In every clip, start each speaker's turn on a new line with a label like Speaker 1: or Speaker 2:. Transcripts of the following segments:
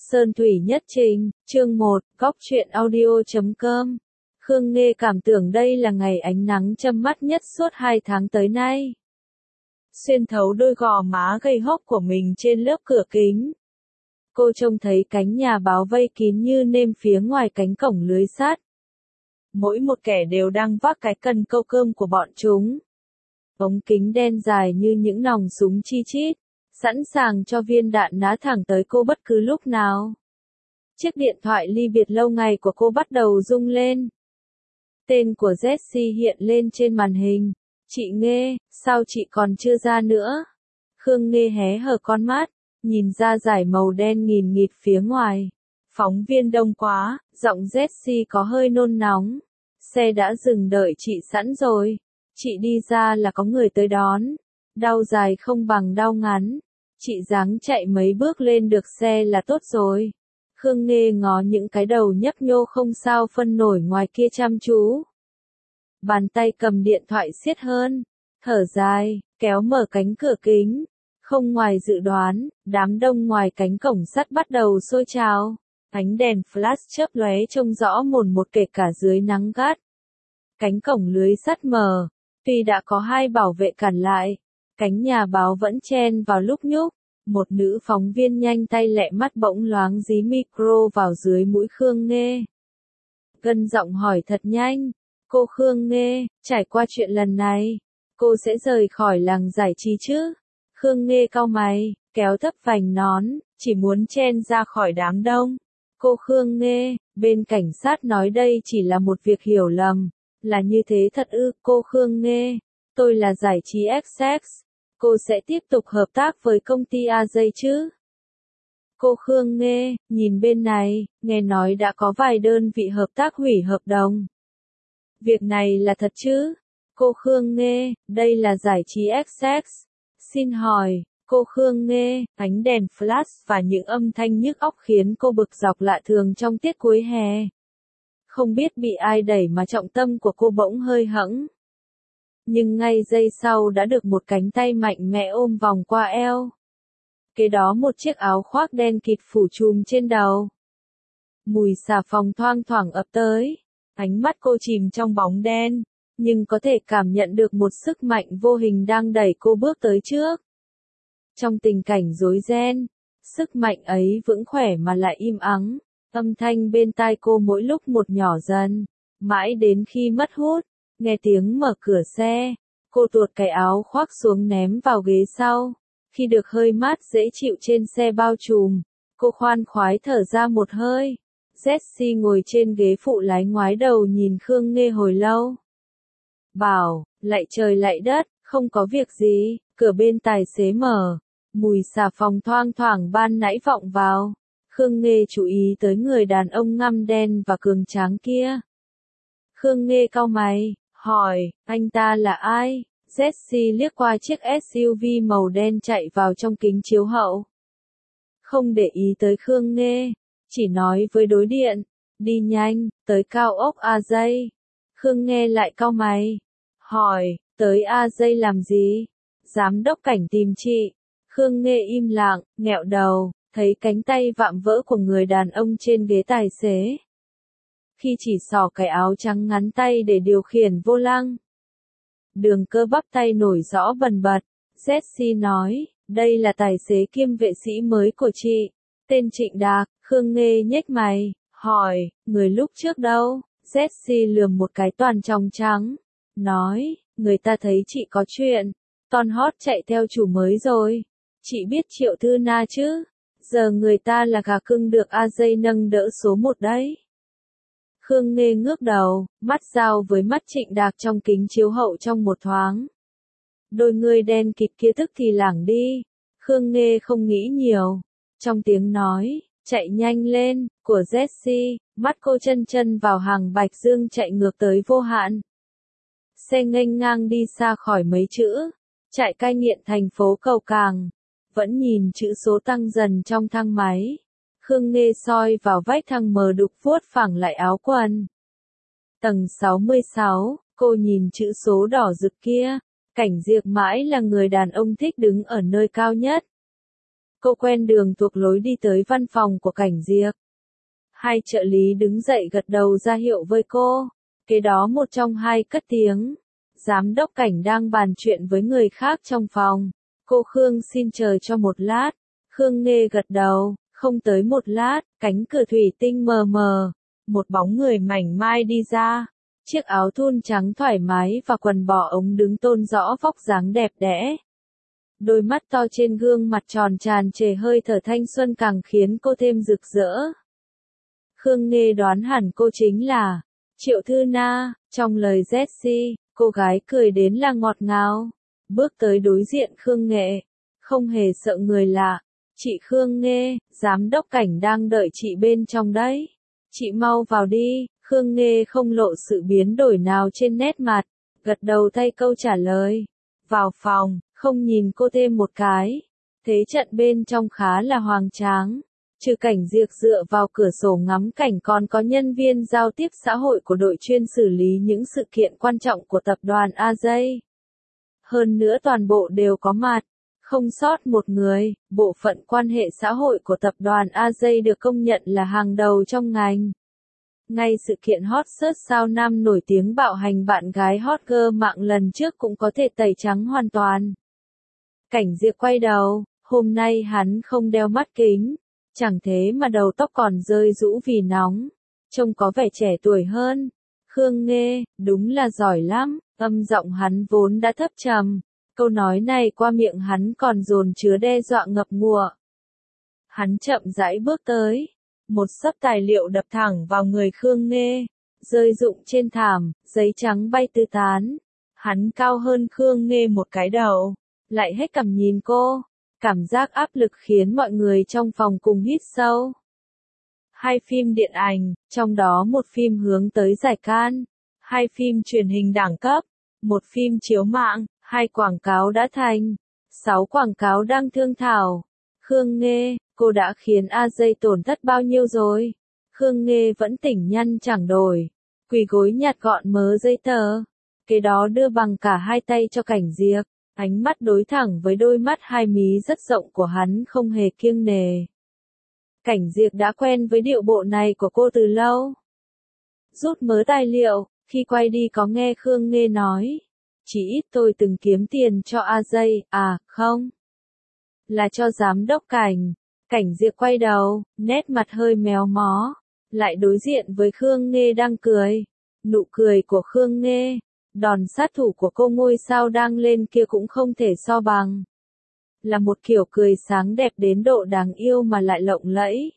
Speaker 1: Sơn Thủy Nhất Trình, chương 1, Góc truyện audio.com. Khương Nghê cảm tưởng đây là ngày ánh nắng châm mắt nhất suốt 2 tháng tới nay. Xuyên thấu đôi gò má gầy hốc của mình trên lớp cửa kính. Cô trông thấy cánh nhà báo vây kín như nêm phía ngoài cánh cổng lưới sắt. Mỗi một kẻ đều đang vác cái cần câu cơm của bọn chúng. Ống kính đen dài như những nòng súng chi chít, sẵn sàng cho viên đạn ná thẳng tới cô bất cứ lúc nào. Chiếc điện thoại ly biệt lâu ngày của cô bắt đầu rung lên. Tên của Jessie hiện lên trên màn hình. Chị Nghê, sao chị còn chưa ra nữa? Khương Nghê hé hở con mắt, nhìn ra dải màu đen nghìn nghịt phía ngoài. Phóng viên đông quá, giọng Jessie có hơi nôn nóng. Xe đã dừng đợi chị sẵn rồi. Chị đi ra là có người tới đón. Đau dài không bằng đau ngắn. Chị dáng chạy mấy bước lên được xe là tốt rồi. Khương Nghê ngó những cái đầu nhấp nhô không sao phân nổi ngoài kia chăm chú. Bàn tay cầm điện thoại siết hơn. Thở dài, kéo mở cánh cửa kính. Không ngoài dự đoán, đám đông ngoài cánh cổng sắt bắt đầu sôi trào. Ánh đèn flash chớp lóe trông rõ mồn một kể cả dưới nắng gắt. Cánh cổng lưới sắt mở. Tuy đã có 2 bảo vệ cản lại, cánh nhà báo vẫn chen vào lúc nhúc. Một nữ phóng viên nhanh tay lẹ mắt bỗng loáng dí micro vào dưới mũi Khương Nghê. Gân giọng hỏi thật nhanh. Cô Khương Nghê, trải qua chuyện lần này, cô sẽ rời khỏi làng giải trí chứ? Khương Nghê cau mày, kéo thấp vành nón, chỉ muốn chen ra khỏi đám đông. Cô Khương Nghê, bên cảnh sát nói đây chỉ là một việc hiểu lầm. Là như thế thật ư? Cô Khương Nghê, tôi là giải trí XX. Cô sẽ tiếp tục hợp tác với công ty AJ chứ? Cô Khương Nghê, nhìn bên này, nghe nói đã có vài đơn vị hợp tác hủy hợp đồng. Việc này là thật chứ? Cô Khương Nghê, đây là giải trí XX. Xin hỏi, cô Khương Nghê, ánh đèn flash và những âm thanh nhức óc khiến cô bực dọc lạ thường trong tiết cuối hè. Không biết bị ai đẩy mà trọng tâm của cô bỗng hơi hẫng. Nhưng ngay giây sau đã được một cánh tay mạnh mẽ ôm vòng qua eo. Kế đó một chiếc áo khoác đen kịt phủ trùm trên đầu. Mùi xà phòng thoang thoảng ập tới. Ánh mắt cô chìm trong bóng đen, nhưng có thể cảm nhận được một sức mạnh vô hình đang đẩy cô bước tới trước. Trong tình cảnh rối ren, sức mạnh ấy vững khỏe mà lại im ắng. Âm thanh bên tai cô mỗi lúc một nhỏ dần, mãi đến khi mất hút. Nghe tiếng mở cửa xe, cô tuột cái áo khoác xuống ném vào ghế sau. Khi được hơi mát dễ chịu trên xe bao trùm, cô khoan khoái thở ra một hơi. Jessie ngồi trên ghế phụ lái ngoái đầu nhìn Khương Nghê hồi lâu. Bảo, lạy trời lạy đất, không có việc gì, cửa bên tài xế mở. Mùi xà phòng thoang thoảng ban nãy vọng vào. Khương Nghê chú ý tới người đàn ông ngăm đen và cường tráng kia. Khương Nghê cau mày, hỏi, anh ta là ai? Jessie liếc qua chiếc SUV màu đen chạy vào trong kính chiếu hậu. Không để ý tới Khương Nghê, chỉ nói với đối điện, đi nhanh, tới cao ốc AJ. Khương Nghê lại cau mày, hỏi, tới AJ làm gì? Giám đốc cảnh tìm chị. Khương Nghê im lặng, nghẹo đầu, thấy cánh tay vạm vỡ của người đàn ông trên ghế tài xế. Khi chỉ xỏ cái áo trắng ngắn tay để điều khiển vô lăng. Đường cơ bắp tay nổi rõ bần bật. Jessie nói, đây là tài xế kiêm vệ sĩ mới của chị. Tên Trịnh Đạc. Khương Nghê nhếch mày, hỏi, người lúc trước đâu? Jessie lườm một cái toàn tròng trắng. Nói, người ta thấy chị có chuyện. Ton hot chạy theo chủ mới rồi. Chị biết Triệu Thư Na chứ? Giờ người ta là gà cưng được AJ nâng đỡ số 1 đấy. Khương Nghê ngước đầu, mắt giao với mắt Trịnh Đạc trong kính chiếu hậu trong một thoáng. Đôi người đen kịt kia tức thì lảng đi. Khương Nghê không nghĩ nhiều. Trong tiếng nói, chạy nhanh lên, của Jessie, mắt cô chân chân vào hàng bạch dương chạy ngược tới vô hạn. Xe nghênh ngang đi xa khỏi mấy chữ. Trại cai nghiện thành phố Cầu Càng. Vẫn nhìn chữ số tăng dần trong thang máy. Khương Nghê soi vào vách thang mờ đục vuốt phẳng lại áo quần. Tầng 66, cô nhìn chữ số đỏ rực kia. Cảnh Diệp mãi là người đàn ông thích đứng ở nơi cao nhất. Cô quen đường thuộc lối đi tới văn phòng của Cảnh Diệp. Hai trợ lý đứng dậy gật đầu ra hiệu với cô. Kế đó một trong hai cất tiếng. Giám đốc Cảnh đang bàn chuyện với người khác trong phòng. Cô Khương xin chờ cho một lát. Khương Nghê gật đầu, không tới một lát, cánh cửa thủy tinh mờ mờ. Một bóng người mảnh mai đi ra. Chiếc áo thun trắng thoải mái và quần bò ống đứng tôn rõ vóc dáng đẹp đẽ. Đôi mắt to trên gương mặt tròn tràn trề hơi thở thanh xuân càng khiến cô thêm rực rỡ. Khương Nghê đoán hẳn cô chính là Triệu Thư Na. Trong lời Jessie, cô gái cười đến là ngọt ngào. Bước tới đối diện Khương Nghệ. Không hề sợ người lạ. Chị Khương Nghê, giám đốc Cảnh đang đợi chị bên trong đấy. Chị mau vào đi. Khương Nghê không lộ sự biến đổi nào trên nét mặt. Gật đầu thay câu trả lời. Vào phòng, không nhìn cô thêm một cái. Thế trận bên trong khá là hoành tráng. Trừ Cảnh Diệp dựa vào cửa sổ ngắm cảnh còn có nhân viên giao tiếp xã hội của đội chuyên xử lý những sự kiện quan trọng của tập đoàn AJ. Hơn nữa toàn bộ đều có mặt, không sót một người. Bộ phận quan hệ xã hội của tập đoàn AJ được công nhận là hàng đầu trong ngành. Ngay sự kiện hot search sao nam nổi tiếng bạo hành bạn gái hot girl mạng lần trước cũng có thể tẩy trắng hoàn toàn. Cảnh Diệp quay đầu, hôm nay hắn không đeo mắt kính. Chẳng thế mà đầu tóc còn rơi rũ vì nóng. Trông có vẻ trẻ tuổi hơn. Khương Nghê, đúng là giỏi lắm. Âm giọng hắn vốn đã thấp trầm. Câu nói này qua miệng hắn còn dồn chứa đe dọa ngập ngụa. Hắn chậm rãi bước tới. Một xấp tài liệu đập thẳng vào người Khương Nghê. Rơi rụng trên thảm, giấy trắng bay tứ tán. Hắn cao hơn Khương Nghê một cái đầu. Lại hết cằm nhìn cô. Cảm giác áp lực khiến mọi người trong phòng cùng hít sâu. Hai phim điện ảnh, trong đó một phim hướng tới giải Cannes, hai phim truyền hình đẳng cấp, một phim chiếu mạng, hai quảng cáo đã thành, 6 quảng cáo đang thương thảo. Khương Nghê, cô đã khiến AJ tổn thất bao nhiêu rồi? Khương Nghê vẫn tỉnh nhăn chẳng đổi, quỳ gối nhặt gọn mớ giấy tờ. Kế đó đưa bằng cả hai tay cho Cảnh Diệp. Ánh mắt đối thẳng với đôi mắt hai mí rất rộng của hắn không hề kiêng nề. Cảnh Diệp đã quen với điệu bộ này của cô từ lâu. Rút mớ tài liệu, khi quay đi có nghe Khương Nghê nói. Chỉ ít tôi từng kiếm tiền cho AJ, à, không. Là cho giám đốc Cảnh. Cảnh Diệp quay đầu, nét mặt hơi méo mó. Lại đối diện với Khương Nghê đang cười. Nụ cười của Khương Nghê. Đòn sát thủ của cô ngôi sao đang lên kia cũng không thể so bằng. Là một kiểu cười sáng đẹp đến độ đáng yêu mà lại lộng lẫy.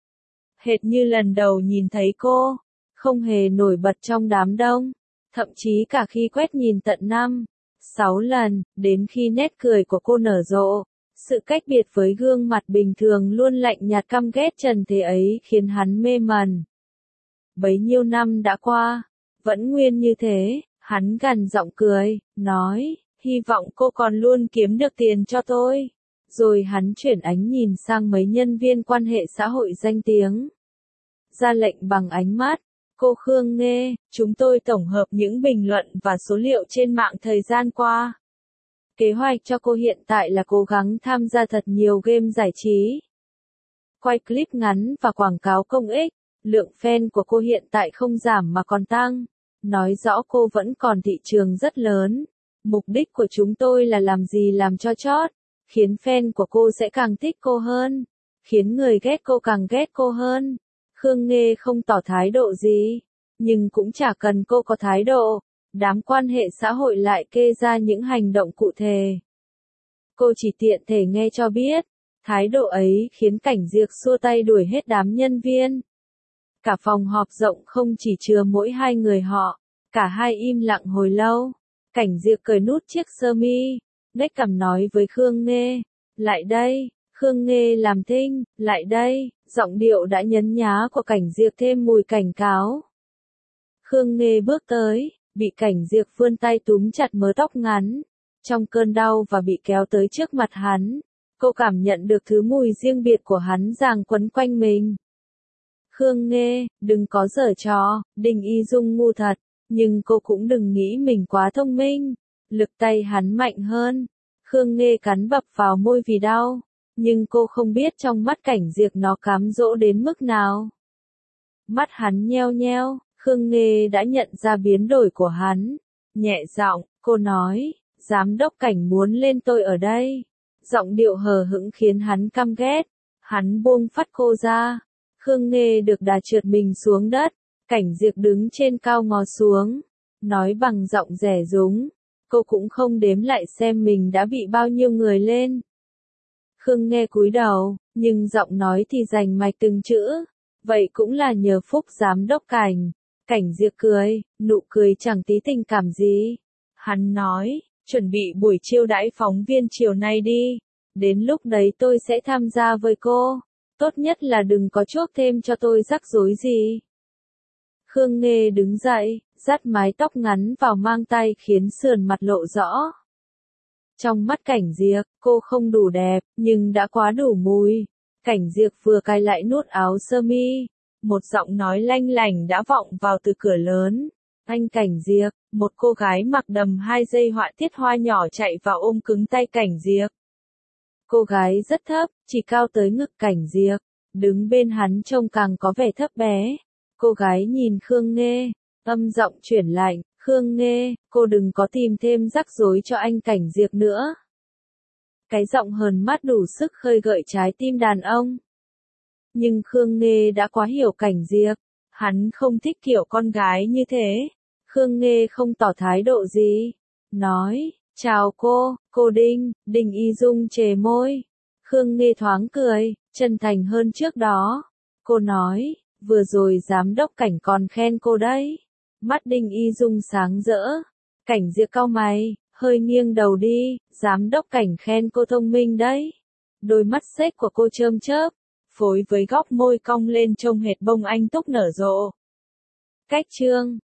Speaker 1: Hệt như lần đầu nhìn thấy cô, không hề nổi bật trong đám đông, thậm chí cả khi quét nhìn tận 5-6 lần, đến khi nét cười của cô nở rộ. Sự cách biệt với gương mặt bình thường luôn lạnh nhạt căm ghét trần thế ấy khiến hắn mê mẩn. Bấy nhiêu năm đã qua, vẫn nguyên như thế. Hắn gằn giọng cười, nói, hy vọng cô còn luôn kiếm được tiền cho tôi. Rồi hắn chuyển ánh nhìn sang mấy nhân viên quan hệ xã hội danh tiếng. Ra lệnh bằng ánh mắt, cô Khương Nghê, chúng tôi tổng hợp những bình luận và số liệu trên mạng thời gian qua. Kế hoạch cho cô hiện tại là cố gắng tham gia thật nhiều game giải trí. Quay clip ngắn và quảng cáo công ích, lượng fan của cô hiện tại không giảm mà còn tăng. Nói rõ cô vẫn còn thị trường rất lớn. Mục đích của chúng tôi là làm gì làm cho chót, khiến fan của cô sẽ càng thích cô hơn, khiến người ghét cô càng ghét cô hơn. Khương Nghê không tỏ thái độ gì, nhưng cũng chả cần cô có thái độ. Đám quan hệ xã hội lại kê ra những hành động cụ thể. Cô chỉ tiện thể nghe cho biết, thái độ ấy khiến Cảnh Diệp xua tay đuổi hết đám nhân viên. Cả phòng họp rộng không chỉ chứa mỗi hai người họ, cả hai im lặng hồi lâu. Cảnh Diệp cởi nút chiếc sơ mi, nhếch cằm nói với Khương Nghê, lại đây. Khương Nghê làm thinh, lại đây. Giọng điệu đã nhấn nhá của Cảnh Diệp thêm mùi cảnh cáo. Khương Nghê bước tới, bị Cảnh Diệp vươn tay túm chặt mớ tóc ngắn. Trong cơn đau và bị kéo tới trước mặt hắn, cô cảm nhận được thứ mùi riêng biệt của hắn giằng quấn quanh mình. Khương Nghê, đừng có giở trò, Đinh Y Dung ngu thật, nhưng cô cũng đừng nghĩ mình quá thông minh. Lực tay hắn mạnh hơn. Khương Nghê cắn bập vào môi vì đau. nhưng cô không biết trong mắt Cảnh Diệp nó cám dỗ đến mức nào. Mắt hắn nheo nheo, Khương Nghê đã nhận ra biến đổi của hắn. Nhẹ giọng, cô nói, giám đốc Cảnh muốn lên tôi ở đây. Giọng điệu hờ hững khiến hắn căm ghét. Hắn buông phắt cô ra. Khương Nghê được đà trượt mình xuống đất. Cảnh Diệp đứng trên cao ngó xuống. Nói bằng giọng rẻ rúng. Cô cũng không đếm lại xem mình đã bị bao nhiêu người lên. Khương Nghê cúi đầu, nhưng giọng nói thì rành mạch từng chữ. Vậy cũng là nhờ phúc giám đốc Cảnh. Cảnh Diệp cười, nụ cười chẳng tí tình cảm gì. Hắn nói, chuẩn bị buổi chiêu đãi phóng viên chiều nay đi. Đến lúc đấy tôi sẽ tham gia với cô. Tốt nhất là đừng có chuốc thêm cho tôi rắc rối gì. Khương Nghê đứng dậy, dắt mái tóc ngắn vào mang tay khiến sườn mặt lộ rõ. Trong mắt Cảnh Diệp, cô không đủ đẹp, nhưng đã quá đủ mùi. Cảnh Diệp vừa cài lại nút áo sơ mi. Một giọng nói lanh lảnh đã vọng vào từ cửa lớn. Anh Cảnh Diệp, một cô gái mặc đầm 2 dây họa tiết hoa nhỏ chạy vào ôm cứng tay Cảnh Diệp. Cô gái rất thấp, chỉ cao tới ngực Cảnh Diệp. Đứng bên hắn trông càng có vẻ thấp bé. Cô gái nhìn Khương Nghê, âm giọng chuyển lạnh, Khương Nghê, cô đừng có tìm thêm rắc rối cho anh Cảnh Diệp nữa. Cái giọng hờn mắt đủ sức khơi gợi trái tim đàn ông. Nhưng Khương Nghê đã quá hiểu Cảnh Diệp. Hắn không thích kiểu con gái như thế. Khương Nghê không tỏ thái độ gì. Nói, chào cô Đinh. Đinh Y Dung chề môi. Khương Nghê thoáng cười, chân thành hơn trước đó. Cô nói, vừa rồi giám đốc Cảnh còn khen cô đấy. Mắt Đinh Y Dung sáng rỡ. Cảnh Diệp cau mày, hơi nghiêng đầu đi, giám đốc Cảnh khen cô thông minh đấy. Đôi mắt xếch của cô chớm chớp, phối với góc môi cong lên trông hệt bông anh túc nở rộ. Cách chương